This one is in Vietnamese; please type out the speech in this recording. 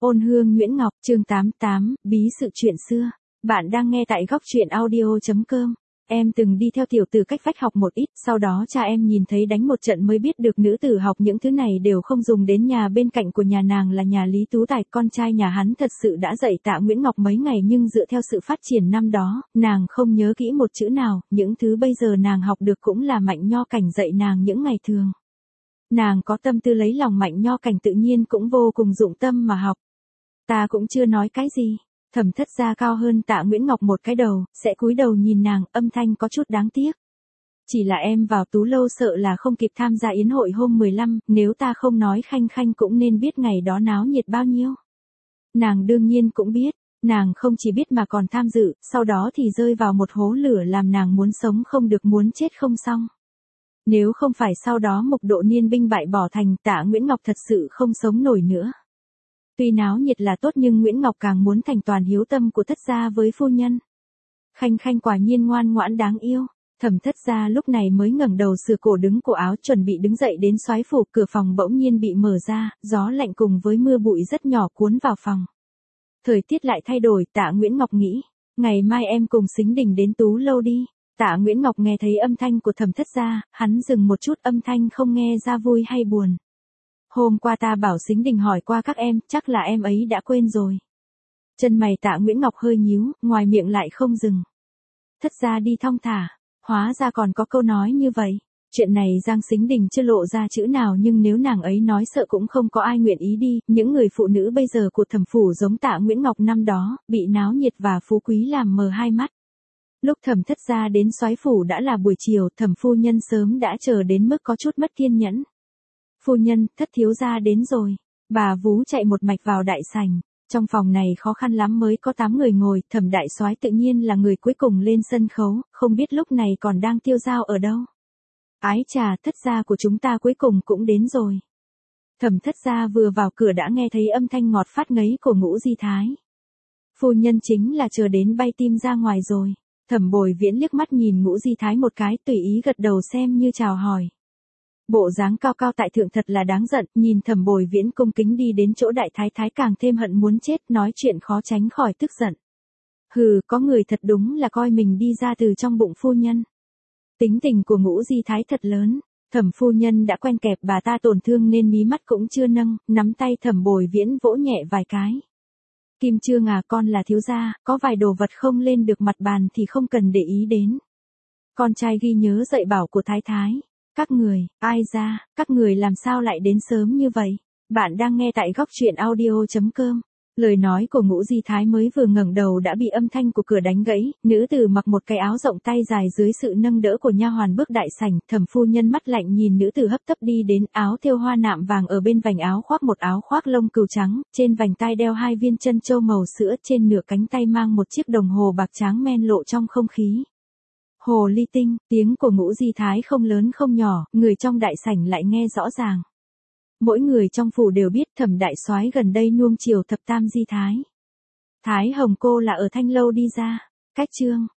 Ôn hương Nguyễn Ngọc, chương 88, bí sự chuyện xưa. Bạn đang nghe tại góc truyện audio.com. Em từng đi theo tiểu tử cách vách học một ít, sau đó cha em nhìn thấy đánh một trận mới biết được nữ tử học những thứ này đều không dùng đến. Nhà bên cạnh của nhà nàng là nhà Lý Tú Tài, con trai nhà hắn thật sự đã dạy Tạ Nguyễn Ngọc mấy ngày, nhưng dựa theo sự phát triển năm đó, nàng không nhớ kỹ một chữ nào, những thứ bây giờ nàng học được cũng là Mạnh Nho Cảnh dạy nàng những ngày thường. Nàng có tâm tư lấy lòng Mạnh Nho Cảnh, tự nhiên cũng vô cùng dụng tâm mà học. Ta cũng chưa nói cái gì. Thẩm Thất Gia cao hơn Tạ Nguyễn Ngọc một cái đầu, sẽ cúi đầu nhìn nàng, âm thanh có chút đáng tiếc. Chỉ là em vào Tú Lâu sợ là không kịp tham gia yến hội hôm 15, nếu ta không nói Khanh Khanh cũng nên biết ngày đó náo nhiệt bao nhiêu. Nàng đương nhiên cũng biết, nàng không chỉ biết mà còn tham dự, sau đó thì rơi vào một hố lửa làm nàng muốn sống không được muốn chết không xong. Nếu không phải sau đó Mục Độ Niên binh bại bỏ thành, Tạ Nguyễn Ngọc thật sự không sống nổi nữa. Tuy náo nhiệt là tốt nhưng Nguyễn Ngọc càng muốn thành toàn hiếu tâm của Thất gia với phu nhân. Khanh Khanh quả nhiên ngoan ngoãn đáng yêu. Thẩm Thất gia lúc này mới ngẩng đầu sửa cổ đứng cổ áo chuẩn bị đứng dậy đến soái phủ, cửa phòng bỗng nhiên bị mở ra, gió lạnh cùng với mưa bụi rất nhỏ cuốn vào phòng. Thời tiết lại thay đổi, Tạ Nguyễn Ngọc nghĩ, ngày mai em cùng Sính Đình đến Tú Lâu đi. Tạ Nguyễn Ngọc nghe thấy âm thanh của Thẩm Thất gia, hắn dừng một chút, âm thanh không nghe ra vui hay buồn. Hôm qua ta bảo Sính Đình hỏi qua các em, chắc là em ấy đã quên rồi. Chân mày Tạ Nguyễn Ngọc hơi nhíu, ngoài miệng lại không dừng. Thất gia đi thong thả, hóa ra còn có câu nói như vậy. Chuyện này Giang Sính Đình chưa lộ ra chữ nào, nhưng nếu nàng ấy nói sợ cũng không có ai nguyện ý đi. Những người phụ nữ bây giờ của Thẩm phủ giống Tạ Nguyễn Ngọc năm đó, bị náo nhiệt và phú quý làm mờ hai mắt. Lúc Thẩm Thất gia đến soái phủ đã là buổi chiều, Thẩm phu nhân sớm đã chờ đến mức có chút mất kiên nhẫn. Phu nhân, Thất thiếu gia đến rồi. Bà vú chạy một mạch vào đại sảnh. Trong phòng này khó khăn lắm mới có 8 người ngồi, Thẩm đại soái tự nhiên là người cuối cùng lên sân khấu, không biết lúc này còn đang tiêu dao ở đâu. Ái chà, Thất gia của chúng ta cuối cùng cũng đến rồi. Thẩm Thất gia vừa vào cửa đã nghe thấy âm thanh ngọt phát ngấy của Ngũ Di Thái. Phu nhân chính là chờ đến bay tim ra ngoài rồi. Thẩm Bồi Viễn liếc mắt nhìn Ngũ Di Thái một cái, tùy ý gật đầu xem như chào hỏi. Bộ dáng cao cao tại thượng thật là đáng giận, nhìn Thẩm Bồi Viễn cung kính đi đến chỗ đại thái thái càng thêm hận muốn chết, nói chuyện khó tránh khỏi tức giận. Hừ, có người thật đúng là coi mình đi ra từ trong bụng phu nhân. Tính tình của Ngũ Di Thái thật lớn, Thẩm phu nhân đã quen kẹp bà ta tổn thương nên mí mắt cũng chưa nâng, nắm tay Thẩm Bồi Viễn vỗ nhẹ vài cái. Kim Trương à, con là thiếu gia, có vài đồ vật không lên được mặt bàn thì không cần để ý đến. Con trai ghi nhớ dạy bảo của thái thái. Các người, ai ra, các người làm sao lại đến sớm như vậy? Bạn đang nghe tại góc truyện audio.com. Lời nói của Ngũ Di Thái mới vừa ngẩng đầu đã bị âm thanh của cửa đánh gãy, nữ tử mặc một cái áo rộng tay dài dưới sự nâng đỡ của nha hoàn bước đại sảnh, Thẩm phu nhân mắt lạnh nhìn nữ tử hấp tấp đi đến, áo thêu hoa nạm vàng ở bên vành áo khoác một áo khoác lông cừu trắng, trên vành tai đeo 2 viên chân châu màu sữa, trên nửa cánh tay mang một chiếc đồng hồ bạc trắng men lộ trong không khí. Hồ ly tinh, tiếng của Ngũ Di Thái không lớn không nhỏ, người trong đại sảnh lại nghe rõ ràng. Mỗi người trong phủ đều biết Thẩm đại soái gần đây nuông chiều thập tam Di Thái. Thái Hồng cô là ở Thanh Lâu đi ra. Cách chương,